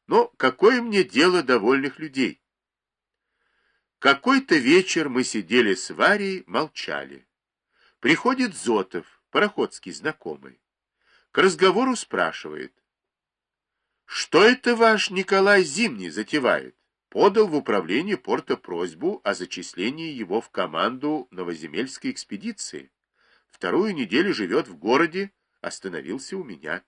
Но какое мне дело до вольных людей? Какой-то вечер мы сидели с Варей, молчали. Приходит Зотов, пароходский знакомый. К разговору спрашивает: что это ваш Николай Зимний затевает? Подал в управление порта просьбу о зачислении его в команду новоземельской экспедиции. Вторую неделю живет в городе, остановился у меня.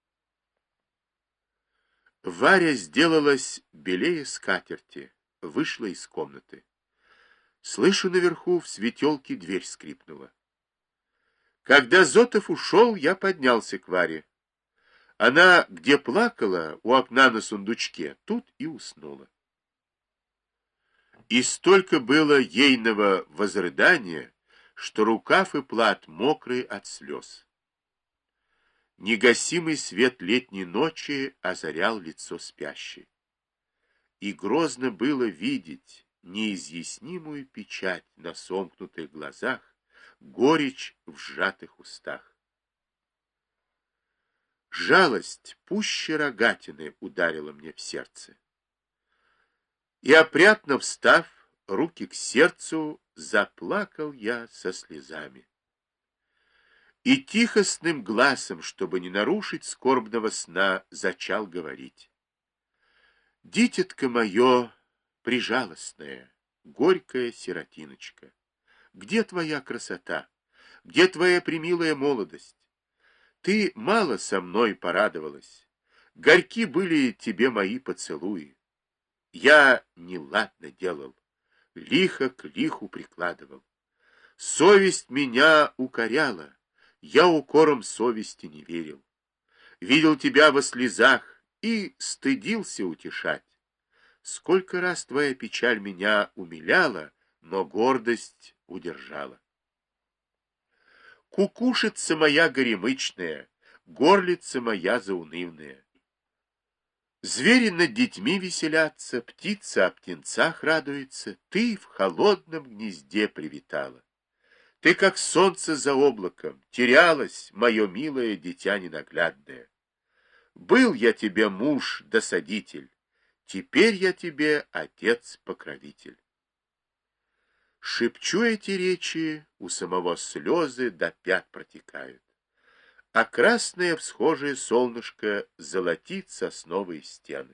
Варя сделалась белее скатерти, вышла из комнаты. Слышу, наверху в светелке дверь скрипнула. Когда Зотов ушел, я поднялся к Варе. Она, где плакала, у окна на сундучке, тут и уснула. И столько было ейного возрыдания, что рукав и плат мокрые от слез. Негасимый свет летней ночи озарял лицо спящей. И грозно было видеть неизъяснимую печать на сомкнутых глазах, горечь в сжатых устах. Жалость пуще рогатины ударила мне в сердце. И опрятно встав, руки к сердцу, заплакал я со слезами. И тихостным гласом, чтобы не нарушить скорбного сна, зачал говорить: дитятко мое прижалостное, горькая сиротиночка, где твоя красота, где твоя премилая молодость? Ты мало со мной порадовалась, горьки были тебе мои поцелуи. Я неладно делал, лихо к лиху прикладывал. Совесть меня укоряла, я укором совести не верил. Видел тебя во слезах и стыдился утешать. Сколько раз твоя печаль меня умиляла, но гордость удержала. Кукушица моя горемычная, горлица моя заунывная. Звери над детьми веселятся, птица о птенцах радуется, ты в холодном гнезде привитала. Ты, как солнце за облаком, терялась, мое милое дитя ненаглядное. Был я тебе муж-досадитель, теперь я тебе отец-покровитель. Шепчу эти речи, у самого слезы до пят протекают, а красное всхожее солнышко золотит сосновые стены.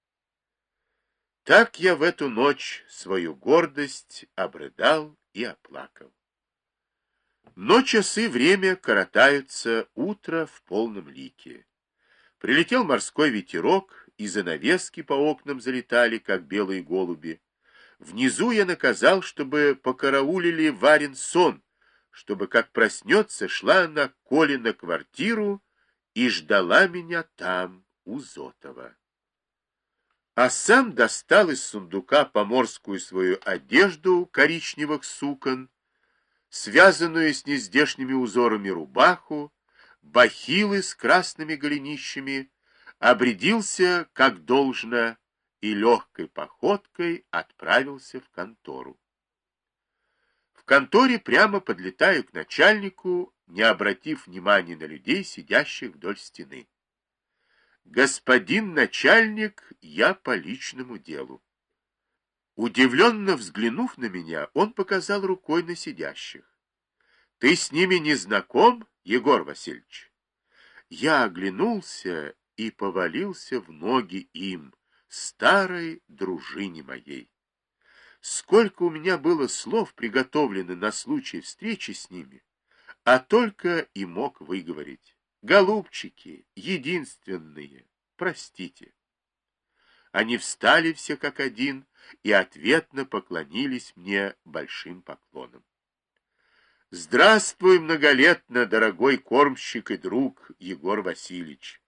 Так я в эту ночь свою гордость обрыдал и оплакал. Но часы время коротаются, утро в полном лике. Прилетел морской ветерок, и занавески по окнам залетали, как белые голуби. Внизу я наказал, чтобы покараулили Варин сон, чтобы, как проснется, шла она к Коле на квартиру и ждала меня там, у Зотова. А сам достал из сундука поморскую свою одежду коричневых сукон, связанную с нездешними узорами рубаху, бахилы с красными голенищами, обрядился, как должно, и легкой походкой отправился в контору. В конторе прямо подлетаю к начальнику, не обратив внимания на людей, сидящих вдоль стены. «Господин начальник, я по личному делу». Удивленно взглянув на меня, он показал рукой на сидящих. «Ты с ними не знаком, Егор Васильевич?» Я оглянулся и повалился в ноги им, старой дружине моей. Сколько у меня было слов приготовлено на случай встречи с ними, а только и мог выговорить: голубчики, единственные, простите. Они встали все как один и ответно поклонились мне большим поклоном. Здравствуй многолетно, дорогой кормщик и друг Егор Васильевич.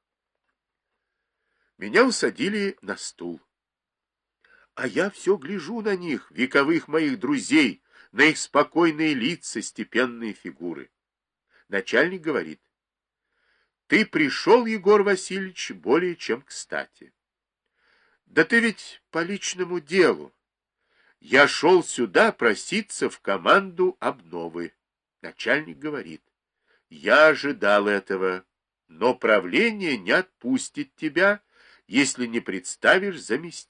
Меня усадили на стул. А я все гляжу на них, вековых моих друзей, на их спокойные лица, степенные фигуры. Начальник говорит: ты пришел, Егор Васильевич, более чем кстати. Да ты ведь по личному делу. Я шел сюда проситься в команду обновы. Начальник говорит: я ожидал этого, но правление не отпустит тебя, если не представишь заместителя.